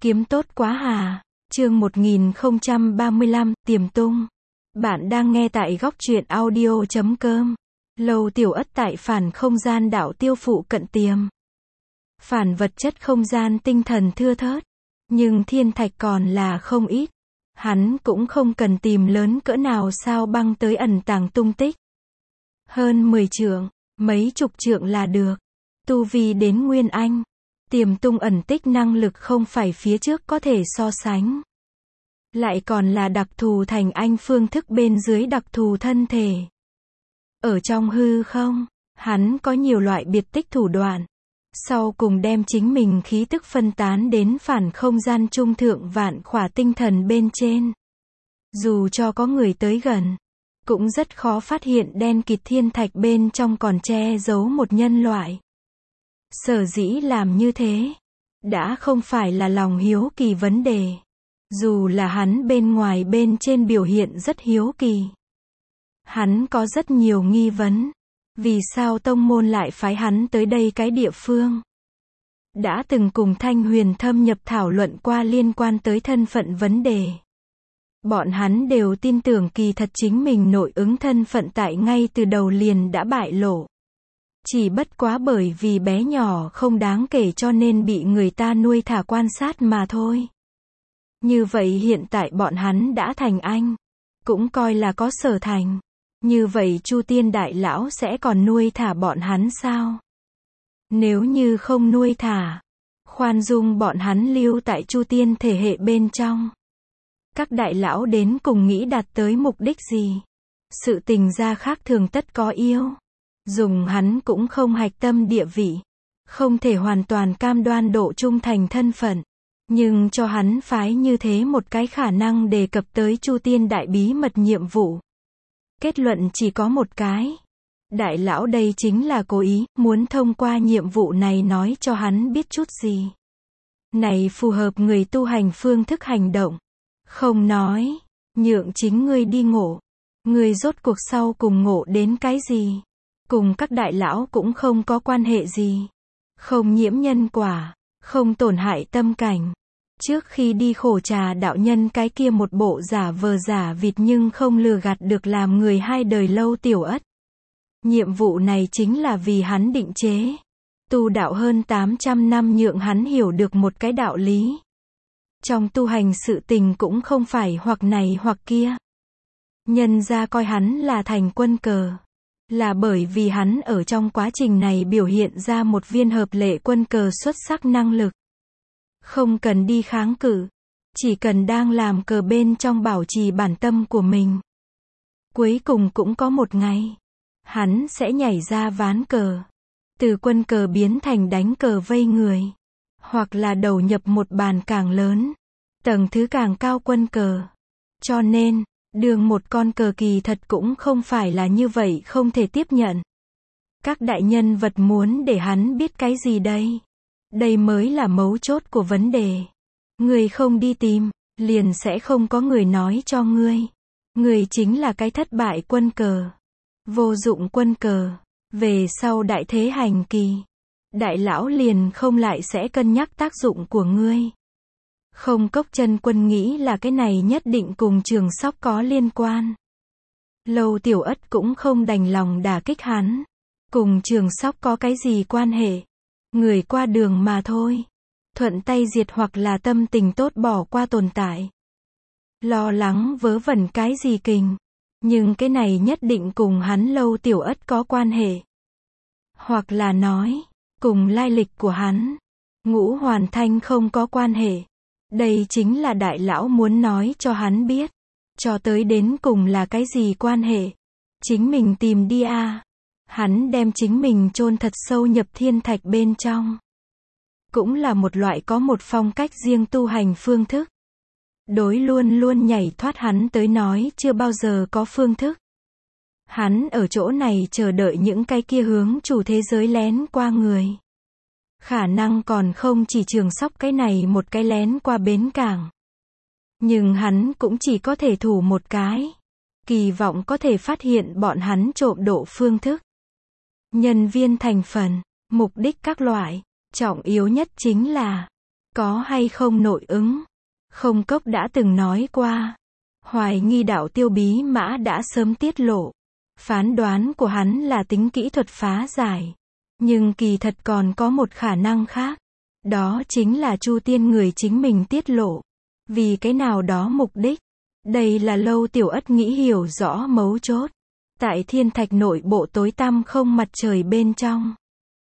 Kiếm tốt quá hà. Chương 1035, Tiềm tung. Bạn đang nghe tại góc truyện audio.com. Lâu Tiểu Ất tại phản không gian đảo tiêu phụ cận tiềm. Phản vật chất không gian tinh thần thưa thớt. Nhưng thiên thạch còn là không ít. Hắn cũng không cần tìm lớn cỡ nào sao băng tới ẩn tàng tung tích. Hơn 10 trượng, mấy chục trượng là được. Tu vi đến Nguyên Anh. Tiềm tung ẩn tích năng lực không phải phía trước có thể so sánh. Lại còn là đặc thù thành anh phương thức bên dưới đặc thù thân thể. Ở trong hư không, hắn có nhiều loại biệt tích thủ đoạn. Sau cùng đem chính mình khí tức phân tán đến phản không gian trung thượng vạn khỏa tinh thần bên trên. Dù cho có người tới gần, cũng rất khó phát hiện đen kịt thiên thạch bên trong còn che giấu một nhân loại. Sở dĩ làm như thế, đã không phải là lòng hiếu kỳ vấn đề. Dù là hắn bên ngoài bên trên biểu hiện rất hiếu kỳ. Hắn có rất nhiều nghi vấn. Vì sao tông môn lại phái hắn tới đây cái địa phương? Đã từng cùng Thanh Huyền thâm nhập thảo luận qua liên quan tới thân phận vấn đề. Bọn hắn đều tin tưởng kỳ thật chính mình nội ứng thân phận tại ngay từ đầu liền đã bại lộ. Chỉ bất quá bởi vì bé nhỏ không đáng kể cho nên bị người ta nuôi thả quan sát mà thôi. Như vậy hiện tại bọn hắn đã thành anh. Cũng coi là có sở thành. Như vậy Chu Tiên Đại Lão sẽ còn nuôi thả bọn hắn sao? Nếu như không nuôi thả, khoan dung bọn hắn lưu tại Chu Tiên thể hệ bên trong. Các đại lão đến cùng nghĩ đạt tới mục đích gì? Sự tình gia khác thường tất có yêu. Dùng hắn cũng không hạch tâm địa vị. Không thể hoàn toàn cam đoan độ trung thành thân phận. Nhưng cho hắn phái như thế một cái khả năng đề cập tới Chu Tiên đại bí mật nhiệm vụ. Kết luận chỉ có một cái. Đại lão đây chính là cố ý, muốn thông qua nhiệm vụ này nói cho hắn biết chút gì. Này phù hợp người tu hành phương thức hành động. Không nói, nhượng chính ngươi đi ngộ. Ngươi rốt cuộc sau cùng ngộ đến cái gì? Cùng các đại lão cũng không có quan hệ gì. Không nhiễm nhân quả, không tổn hại tâm cảnh. Trước khi đi khổ trà đạo nhân cái kia một bộ giả vờ giả vịt nhưng không lừa gạt được làm người hai đời Lâu Tiểu Ất. Nhiệm vụ này chính là vì hắn định chế. Tu đạo hơn 800 năm nhượng hắn hiểu được một cái đạo lý. Trong tu hành sự tình cũng không phải hoặc này hoặc kia. Nhân ra coi hắn là thành quân cờ. Là bởi vì hắn ở trong quá trình này biểu hiện ra một viên hợp lệ quân cờ xuất sắc năng lực. Không cần đi kháng cự. Chỉ cần đang làm cờ bên trong bảo trì bản tâm của mình. Cuối cùng cũng có một ngày. Hắn sẽ nhảy ra ván cờ. Từ quân cờ biến thành đánh cờ vây người. Hoặc là đầu nhập một bàn càng lớn. Tầng thứ càng cao quân cờ. Cho nên, đường một con cờ kỳ thật cũng không phải là như vậy không thể tiếp nhận. Các đại nhân vật muốn để hắn biết cái gì đây? Đây mới là mấu chốt của vấn đề. Người không đi tìm, liền sẽ không có người nói cho ngươi. Người chính là cái thất bại quân cờ. Vô dụng quân cờ. Về sau đại thế hành kỳ. Đại lão liền không lại sẽ cân nhắc tác dụng của ngươi. Không Cốc Chân Quân nghĩ là cái này nhất định cùng Trường Sóc có liên quan. Lâu Tiểu Ất cũng không đành lòng đả kích hắn. Cùng Trường Sóc có cái gì quan hệ? Người qua đường mà thôi. Thuận tay diệt hoặc là tâm tình tốt bỏ qua tồn tại. Lo lắng vớ vẩn cái gì kình. Nhưng cái này nhất định cùng hắn Lâu Tiểu Ất có quan hệ. Hoặc là nói, cùng lai lịch của hắn. Ngũ Hoàn Thanh không có quan hệ. Đây chính là đại lão muốn nói cho hắn biết. Cho tới đến cùng là cái gì quan hệ. Chính mình tìm đi a. Hắn đem chính mình chôn thật sâu nhập thiên thạch bên trong. Cũng là một loại có một phong cách riêng tu hành phương thức. Đối luôn luôn nhảy thoát hắn tới nói chưa bao giờ có phương thức. Hắn ở chỗ này chờ đợi những cái kia hướng chủ thế giới lén qua người. Khả năng còn không chỉ Trường Sóc cái này một cái lén qua bến cảng. Nhưng hắn cũng chỉ có thể thủ một cái. Kỳ vọng có thể phát hiện bọn hắn trộm độ phương thức. Nhân viên thành phần, mục đích các loại. Trọng yếu nhất chính là Có hay không nội ứng? Không Cốc đã từng nói qua. Hoài nghi đạo tiêu bí mã đã sớm tiết lộ. Phán đoán của hắn là tính kỹ thuật phá giải. Nhưng kỳ thật còn có một khả năng khác. Đó chính là Chu Tiên người chính mình tiết lộ. Vì cái nào đó mục đích. Đây là Lâu Tiểu Ất nghĩ hiểu rõ mấu chốt. Tại thiên thạch nội bộ tối tăm không mặt trời bên trong.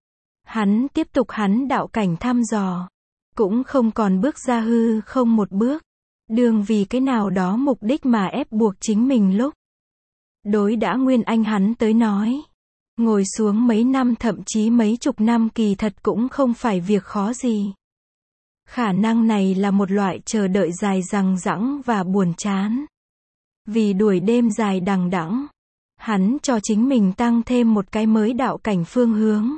Hắn tiếp tục hắn đạo cảnh thăm dò. Cũng không còn bước ra hư không một bước. Đường vì cái nào đó mục đích mà ép buộc chính mình lúc. Đối đã Nguyên Anh hắn tới nói. Ngồi xuống mấy năm thậm chí mấy chục năm kỳ thật cũng không phải việc khó gì. Khả năng này là một loại chờ đợi dài dằng dẵng và buồn chán. Vì đuổi đêm dài đằng đẵng, hắn cho chính mình tăng thêm một cái mới đạo cảnh phương hướng.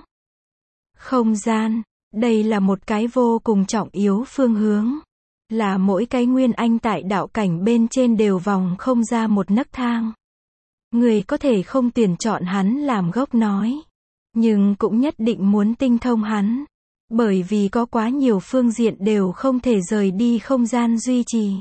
Không gian, đây là một cái vô cùng trọng yếu phương hướng. Là mỗi cái Nguyên Anh tại đạo cảnh bên trên đều vòng không ra một nấc thang. Người có thể không tuyển chọn hắn làm gốc nói. Nhưng cũng nhất định muốn tinh thông hắn. Bởi vì có quá nhiều phương diện đều không thể rời đi không gian duy trì.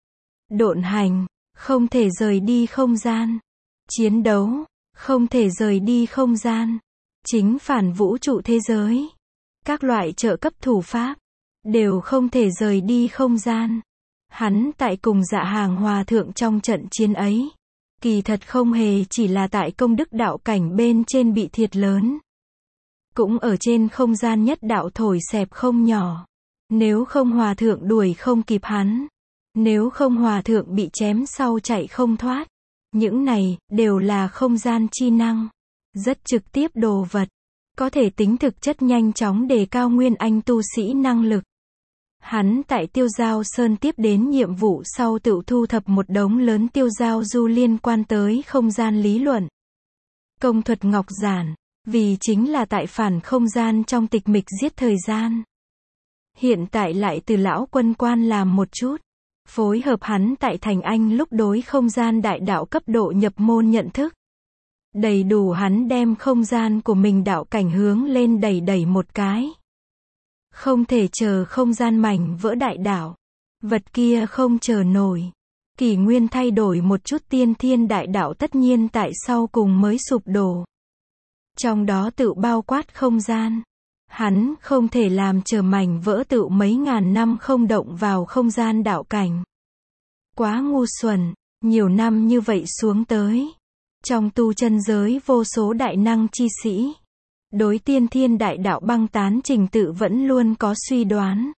Độn hành, không thể rời đi không gian. Chiến đấu, không thể rời đi không gian. Chính phản vũ trụ thế giới. Các loại trợ cấp thủ pháp, đều không thể rời đi không gian. Hắn tại cùng Dạ Hàng Hòa Thượng trong trận chiến ấy. Kỳ thật không hề chỉ là tại công đức đạo cảnh bên trên bị thiệt lớn. Cũng ở trên không gian nhất đạo thổi xẹp không nhỏ. Nếu không Hòa Thượng đuổi không kịp hắn. Nếu không Hòa Thượng bị chém sau chạy không thoát. Những này, đều là không gian chi năng. Rất trực tiếp đồ vật. Có thể tính thực chất nhanh chóng đề cao Nguyên Anh tu sĩ năng lực. Hắn tại Tiêu Giao Sơn tiếp đến nhiệm vụ sau tự thu thập một đống lớn tiêu giao du liên quan tới không gian lý luận. Công thuật ngọc giản, vì chính là tại phản không gian trong tịch mịch giết thời gian. Hiện tại lại từ lão quân quan làm một chút. Phối hợp hắn tại Thành Anh lúc đối không gian đại đạo cấp độ nhập môn nhận thức. Đầy đủ hắn đem không gian của mình đạo cảnh hướng lên đẩy một cái. Không thể chờ không gian mảnh vỡ đại đạo. Vật kia không chờ nổi. Kỷ nguyên thay đổi một chút tiên thiên đại đạo tất nhiên tại sau cùng mới sụp đổ. Trong đó tự bao quát không gian. Hắn không thể làm chờ mảnh vỡ tự mấy ngàn năm không động vào không gian đạo cảnh. Quá ngu xuẩn, nhiều năm như vậy xuống tới. Trong tu chân giới vô số đại năng chi sĩ. Đối tiên thiên đại đạo băng tán trình tự vẫn luôn có suy đoán.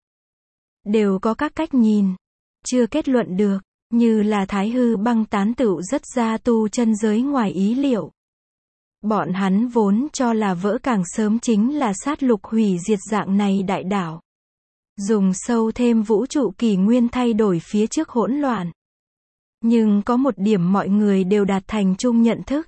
Đều có các cách nhìn. Chưa kết luận được, như là Thái Hư băng tán tựu rất ra tu chân giới ngoài ý liệu. Bọn hắn vốn cho là vỡ càng sớm chính là sát lục hủy diệt dạng này đại đạo. Dùng sâu thêm vũ trụ kỷ nguyên thay đổi phía trước hỗn loạn. Nhưng có một điểm mọi người đều đạt thành chung nhận thức.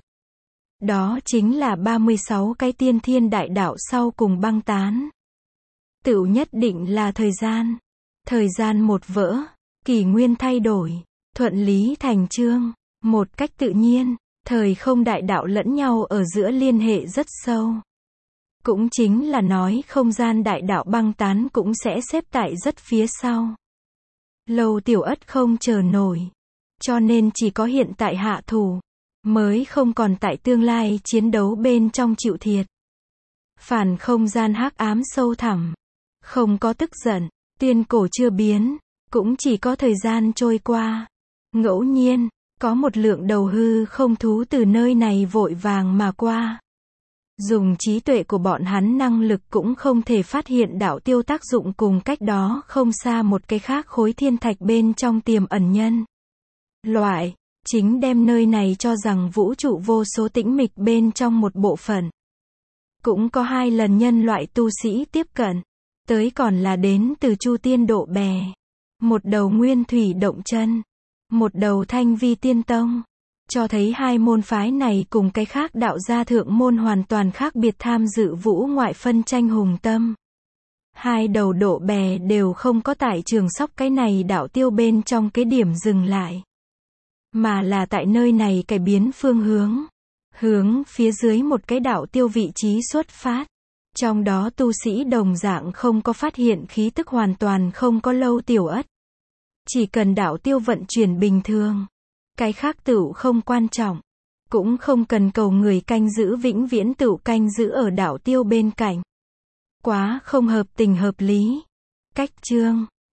Đó chính là 36 cái tiên thiên đại đạo sau cùng băng tán. Tựu nhất định là thời gian. Thời gian một vỡ, kỷ nguyên thay đổi, thuận lý thành chương, một cách tự nhiên, thời không đại đạo lẫn nhau ở giữa liên hệ rất sâu. Cũng chính là nói không gian đại đạo băng tán cũng sẽ xếp tại rất phía sau. Lâu Tiểu Ất không chờ nổi. Cho nên chỉ có hiện tại hạ thủ. Mới không còn tại tương lai chiến đấu bên trong chịu thiệt. Phản không gian hắc ám sâu thẳm. Không có tức giận, tuyên cổ chưa biến, cũng chỉ có thời gian trôi qua. Ngẫu nhiên, có một lượng đầu hư không thú từ nơi này vội vàng mà qua. Dùng trí tuệ của bọn hắn năng lực cũng không thể phát hiện đạo tiêu tác dụng cùng cách đó không xa một cái khác khối thiên thạch bên trong tiềm ẩn nhân. Loại. Chính đem nơi này cho rằng vũ trụ vô số tĩnh mịch bên trong một bộ phận. Cũng có 2 lần nhân loại tu sĩ tiếp cận. Tới còn là đến từ Chu Tiên Độ Bè. Một đầu Nguyên Thủy Động Chân. Một đầu Thanh Vi Tiên Tông. Cho thấy 2 môn phái này cùng cái khác đạo gia thượng môn hoàn toàn khác biệt tham dự vũ ngoại phân tranh hùng tâm. 2 đầu Độ Bè đều không có tại Trường Sóc cái này đạo tiêu bên trong cái điểm dừng lại. Mà là tại nơi này cải biến phương hướng. Hướng phía dưới một cái đạo tiêu vị trí xuất phát. Trong đó tu sĩ đồng dạng không có phát hiện khí tức hoàn toàn không có Lâu Tiểu Ất. Chỉ cần đạo tiêu vận chuyển bình thường. Cái khác tựu không quan trọng. Cũng không cần cầu người canh giữ vĩnh viễn tựu canh giữ ở đạo tiêu bên cạnh. Quá không hợp tình hợp lý. Cách chương